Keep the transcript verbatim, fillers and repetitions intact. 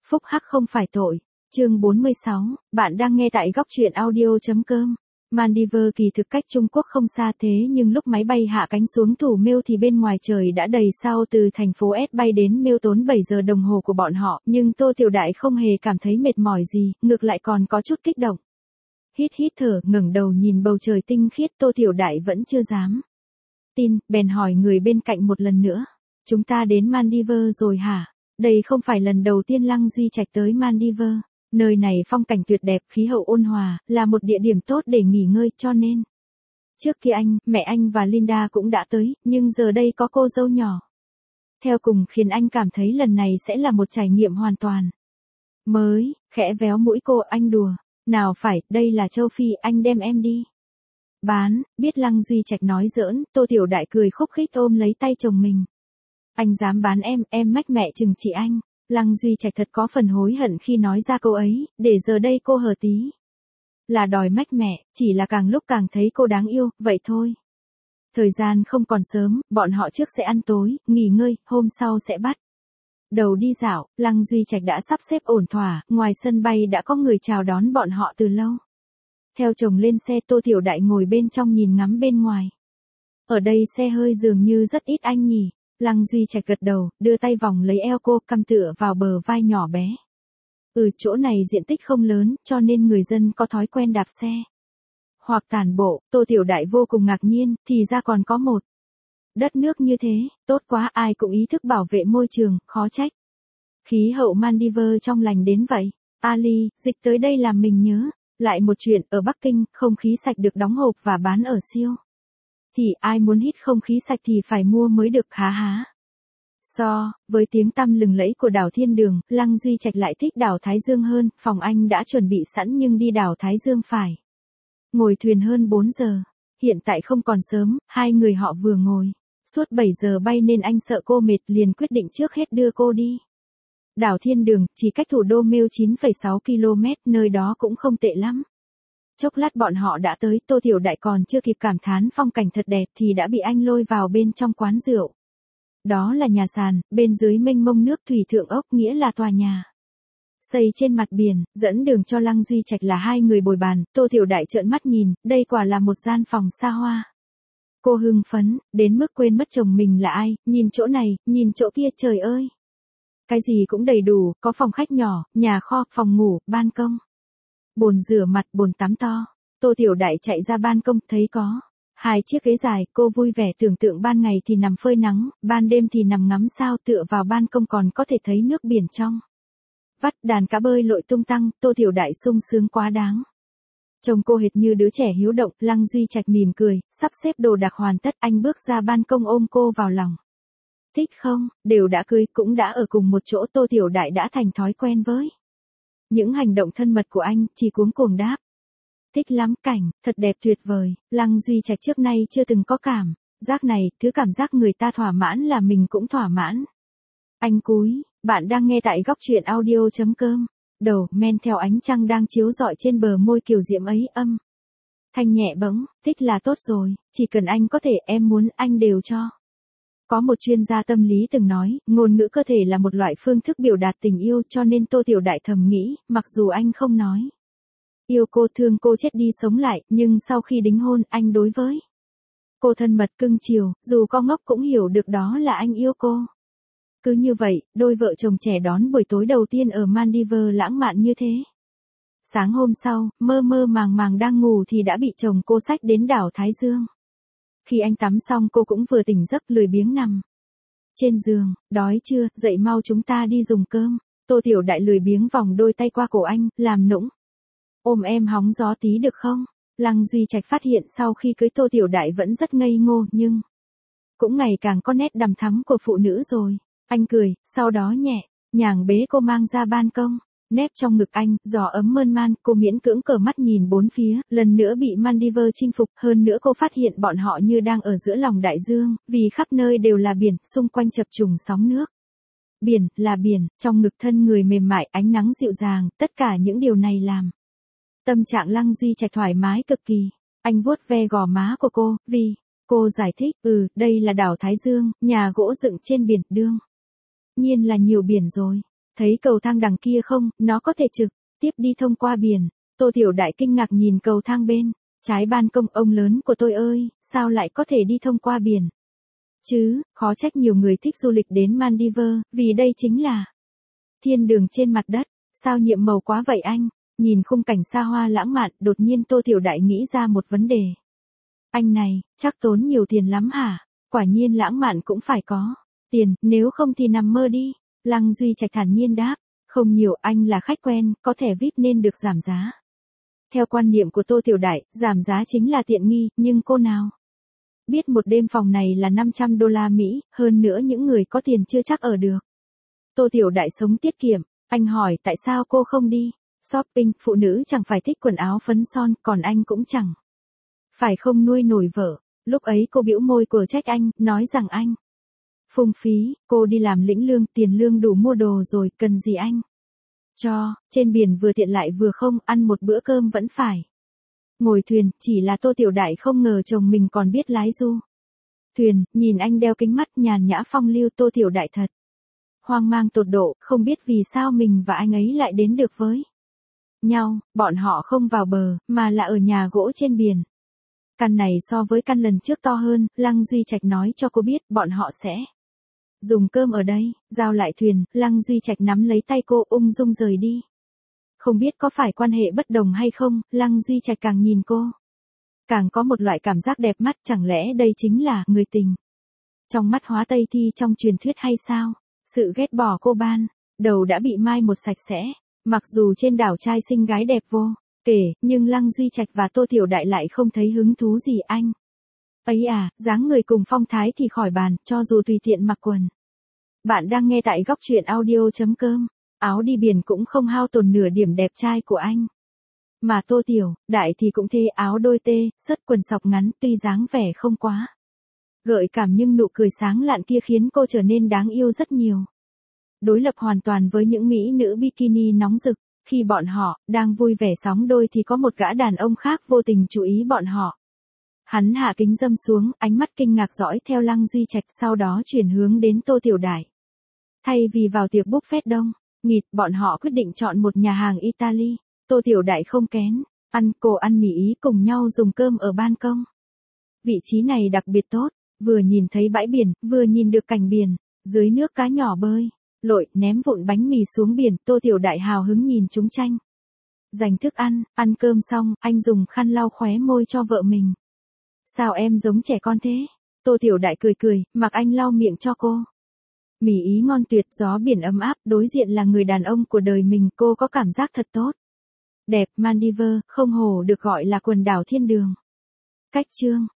phúc hắc không phải tội. Chương bốn mươi sáu, bạn đang nghe tại góc truyện audio.com. Maldives kỳ thực cách Trung Quốc không xa thế nhưng lúc máy bay hạ cánh xuống Thủ Miêu thì bên ngoài trời đã đầy sao. Từ thành phố S bay đến Miêu tốn bảy giờ đồng hồ của bọn họ, nhưng Tô Tiểu Đại không hề cảm thấy mệt mỏi gì, ngược lại còn có chút kích động. Hít hít thở, ngẩng đầu nhìn bầu trời tinh khiết, Tô Tiểu Đại vẫn chưa dám tin, bèn hỏi người bên cạnh một lần nữa. Chúng ta đến Maldives rồi hả? Đây không phải lần đầu tiên Lăng Duy Trạch tới Maldives. Nơi này phong cảnh tuyệt đẹp, khí hậu ôn hòa, là một địa điểm tốt để nghỉ ngơi, cho nên trước kia anh, mẹ anh và Linda cũng đã tới, nhưng giờ đây có cô dâu nhỏ theo cùng khiến anh cảm thấy lần này sẽ là một trải nghiệm hoàn toàn mới. Khẽ véo mũi cô, anh đùa. Nào phải, đây là châu Phi, anh đem em đi bán. Biết Lăng Duy Trạch nói giỡn, Tô Tiểu Đại cười khúc khích ôm lấy tay chồng mình. Anh dám bán em, em mách mẹ chừng trị anh. Lăng Duy Trạch thật có phần hối hận khi nói ra câu ấy, để giờ đây cô hờ tí là đòi mách mẹ, chỉ là càng lúc càng thấy cô đáng yêu, vậy thôi. Thời gian không còn sớm, bọn họ trước sẽ ăn tối, nghỉ ngơi, hôm sau sẽ bắt đầu đi dạo. Lăng Duy Trạch đã sắp xếp ổn thỏa, ngoài sân bay đã có người chào đón bọn họ từ lâu. Theo chồng lên xe, Tô Tiểu Đại ngồi bên trong nhìn ngắm bên ngoài. Ở đây xe hơi dường như rất ít anh nhỉ. Lăng Duy Trạch gật đầu, đưa tay vòng lấy eo cô, cằm tựa vào bờ vai nhỏ bé. Ừ, chỗ này diện tích không lớn, cho nên người dân có thói quen đạp xe hoặc tản bộ. Tô Tiểu Đại vô cùng ngạc nhiên, thì ra còn có một đất nước như thế, tốt quá, ai cũng ý thức bảo vệ môi trường, khó trách khí hậu Maldives trong lành đến vậy. Ali, dịch tới đây làm mình nhớ lại một chuyện, ở Bắc Kinh, không khí sạch được đóng hộp và bán ở siêu thì ai muốn hít không khí sạch thì phải mua mới được, há há. So với tiếng tăm lừng lẫy của đảo Thiên Đường, Lăng Duy Trạch lại thích đảo Thái Dương hơn. Phòng anh đã chuẩn bị sẵn nhưng đi đảo Thái Dương phải ngồi thuyền hơn bốn giờ. Hiện tại không còn sớm, hai người họ vừa ngồi suốt bảy giờ bay nên anh sợ cô mệt, liền quyết định trước hết đưa cô đi. Đảo Thiên Đường chỉ cách thủ đô Miêu chín phẩy sáu ki lô mét, nơi đó cũng không tệ lắm. Chốc lát bọn họ đã tới, Tô Tiểu Đại còn chưa kịp cảm thán phong cảnh thật đẹp thì đã bị anh lôi vào bên trong quán rượu. Đó là nhà sàn, bên dưới mênh mông nước thủy thượng ốc, nghĩa là tòa nhà xây trên mặt biển, dẫn đường cho Lăng Duy Trạch là hai người bồi bàn. Tô Tiểu Đại trợn mắt nhìn, đây quả là một gian phòng xa hoa. Cô hưng phấn, đến mức quên mất chồng mình là ai, nhìn chỗ này, nhìn chỗ kia, trời ơi. Cái gì cũng đầy đủ, có phòng khách nhỏ, nhà kho, phòng ngủ, ban công, bồn rửa mặt, bồn tắm to. Tô Tiểu Đại chạy ra ban công, thấy có hai chiếc ghế dài, cô vui vẻ tưởng tượng ban ngày thì nằm phơi nắng, ban đêm thì nằm ngắm sao. Tựa vào ban công còn có thể thấy nước biển trong vắt, đàn cá bơi lội tung tăng. Tô Tiểu Đại sung sướng quá đáng. Chồng cô hệt như đứa trẻ hiếu động. Lăng Duy Trạch mỉm cười, sắp xếp đồ đạc hoàn tất, anh bước ra ban công ôm cô vào lòng. Thích không? Đều đã cưới, cũng đã ở cùng một chỗ, Tô Tiểu Đại đã thành thói quen với những hành động thân mật của anh, chỉ cuống cuồng đáp. Thích lắm, cảnh thật đẹp tuyệt vời. Lăng Duy Trạch trước nay chưa từng có cảm giác này, thứ cảm giác người ta thỏa mãn là mình cũng thỏa mãn. Anh cúi, bạn đang nghe tại góc truyện audio.com. Đầu men theo ánh trăng đang chiếu rọi trên bờ môi kiều diễm ấy, âm thanh nhẹ bẫng. Thích là tốt rồi, chỉ cần anh có thể, em muốn, anh đều cho. Có một chuyên gia tâm lý từng nói, ngôn ngữ cơ thể là một loại phương thức biểu đạt tình yêu, cho nên Tô Tiểu Đại thầm nghĩ, mặc dù anh không nói yêu cô, thương cô chết đi sống lại, nhưng sau khi đính hôn, anh đối với cô thân mật cưng chiều, dù có ngốc cũng hiểu được đó là anh yêu cô. Cứ như vậy, đôi vợ chồng trẻ đón buổi tối đầu tiên ở Maldives lãng mạn như thế. Sáng hôm sau, mơ mơ màng màng đang ngủ thì đã bị chồng cô xách đến đảo Thái Dương. Khi anh tắm xong cô cũng vừa tỉnh giấc, lười biếng nằm trên giường. Đói chưa, dậy mau chúng ta đi dùng cơm. Tô Tiểu Đại lười biếng vòng đôi tay qua cổ anh, làm nũng. Ôm em hóng gió tí được không? Lăng Duy Trạch phát hiện sau khi cưới Tô Tiểu Đại vẫn rất ngây ngô nhưng cũng ngày càng có nét đằm thắm của phụ nữ rồi. Anh cười, sau đó nhẹ nhàng bế cô mang ra ban công, nép trong ngực anh, gió ấm mơn man. Cô miễn cưỡng cmở mắt nhìn bốn phía, lần nữa bị Maldives chinh phục. Hơn nữa cô phát hiện bọn họ như đang ở giữa lòng đại dương, vì khắp nơi đều là biển, xung quanh chập trùng sóng nước. Biển là biển, trong ngực thân người mềm mại, ánh nắng dịu dàng, tất cả những điều này làm tâm trạng Lăng Duy Trạch thoải mái cực kỳ. Anh vuốt ve gò má của cô, vì cô giải thích, ừ, đây là đảo Thái Dương, nhà gỗ dựng trên biển, đương nhiên là nhiều biển rồi. Thấy cầu thang đằng kia không, nó có thể trực tiếp đi thông qua biển. Tô Tiểu Đại kinh ngạc nhìn cầu thang bên trái ban công. Ông lớn của tôi ơi, sao lại có thể đi thông qua biển? Chứ, khó trách nhiều người thích du lịch đến Maldives, vì đây chính là thiên đường trên mặt đất. Sao nhiệm màu quá vậy anh? Nhìn khung cảnh xa hoa lãng mạn, đột nhiên Tô Tiểu Đại nghĩ ra một vấn đề. Anh này, chắc tốn nhiều tiền lắm hả? Quả nhiên lãng mạn cũng phải có tiền, nếu không thì nằm mơ đi. Lăng Duy Trạch thản nhiên đáp, không nhiều, anh là khách quen, có thẻ vi ai pi nên được giảm giá. Theo quan niệm của Tô Tiểu Đại, giảm giá chính là tiện nghi, nhưng cô nào biết một đêm phòng này là năm trăm đô la Mỹ, hơn nữa những người có tiền chưa chắc ở được. Tô Tiểu Đại sống tiết kiệm, anh hỏi tại sao cô không đi shopping, phụ nữ chẳng phải thích quần áo phấn son, còn anh cũng chẳng phải không nuôi nổi vợ. Lúc ấy cô bĩu môi của trách anh, nói rằng anh phung phí, cô đi làm lĩnh lương, tiền lương đủ mua đồ rồi, cần gì anh cho, trên biển vừa tiện lại vừa không, ăn một bữa cơm vẫn phải ngồi thuyền. Chỉ là Tô Tiểu Đại không ngờ chồng mình còn biết lái du thuyền. Nhìn anh đeo kính mắt nhàn nhã phong lưu, Tô Tiểu Đại thật hoang mang tột độ, không biết vì sao mình và anh ấy lại đến được với nhau. Bọn họ không vào bờ, mà là ở nhà gỗ trên biển. Căn này so với căn lần trước to hơn. Lăng Duy Trạch nói cho cô biết bọn họ sẽ dùng cơm ở đây. Giao lại thuyền, Lăng Duy Trạch nắm lấy tay cô ung dung rời đi. Không biết có phải quan hệ bất đồng hay không, Lăng Duy Trạch càng nhìn cô càng có một loại cảm giác đẹp mắt. Chẳng lẽ đây chính là người tình trong mắt Hóa Tây Thi trong truyền thuyết hay sao? Sự ghét bỏ cô ban đầu đã bị mai một sạch sẽ. Mặc dù trên đảo trai xinh gái đẹp vô kể, nhưng Lăng Duy Trạch và Tô Tiểu Đại lại không thấy hứng thú gì. Anh ấy à, dáng người cùng phong thái thì khỏi bàn, cho dù tùy tiện mặc quần. Bạn đang nghe tại góc truyện audio chấm com. Áo đi biển cũng không hao tổn nửa điểm đẹp trai của anh. Mà Tô Tiểu Đại thì cũng thế, áo đôi tê, sớt quần sọc ngắn, tuy dáng vẻ không quá gợi cảm nhưng nụ cười sáng lạn kia khiến cô trở nên đáng yêu rất nhiều. Đối lập hoàn toàn với những mỹ nữ bikini nóng rực. Khi bọn họ đang vui vẻ sóng đôi thì có một gã đàn ông khác vô tình chú ý bọn họ. Hắn hạ kính dâm xuống, ánh mắt kinh ngạc dõi theo Lăng Duy Trạch, sau đó chuyển hướng đến Tô Tiểu Đại. Thay vì vào tiệc buffet đông nghịt, bọn họ quyết định chọn một nhà hàng Italy. Tô Tiểu Đại không kén ăn, cô ăn mì Ý cùng nhau dùng cơm ở ban công. Vị trí này đặc biệt tốt, vừa nhìn thấy bãi biển, vừa nhìn được cảnh biển, dưới nước cá nhỏ bơi lội, ném vụn bánh mì xuống biển. Tô Tiểu Đại hào hứng nhìn chúng tranh giành thức ăn. Ăn cơm xong, anh dùng khăn lau khóe môi cho vợ mình. Sao em giống trẻ con thế? Tô Tiểu Đại cười cười, mặc anh lau miệng cho cô. Mì Ý ngon tuyệt, gió biển ấm áp, đối diện là người đàn ông của đời mình, cô có cảm giác thật tốt. Đẹp. Maldives, không hổ được gọi là quần đảo thiên đường. Cách chương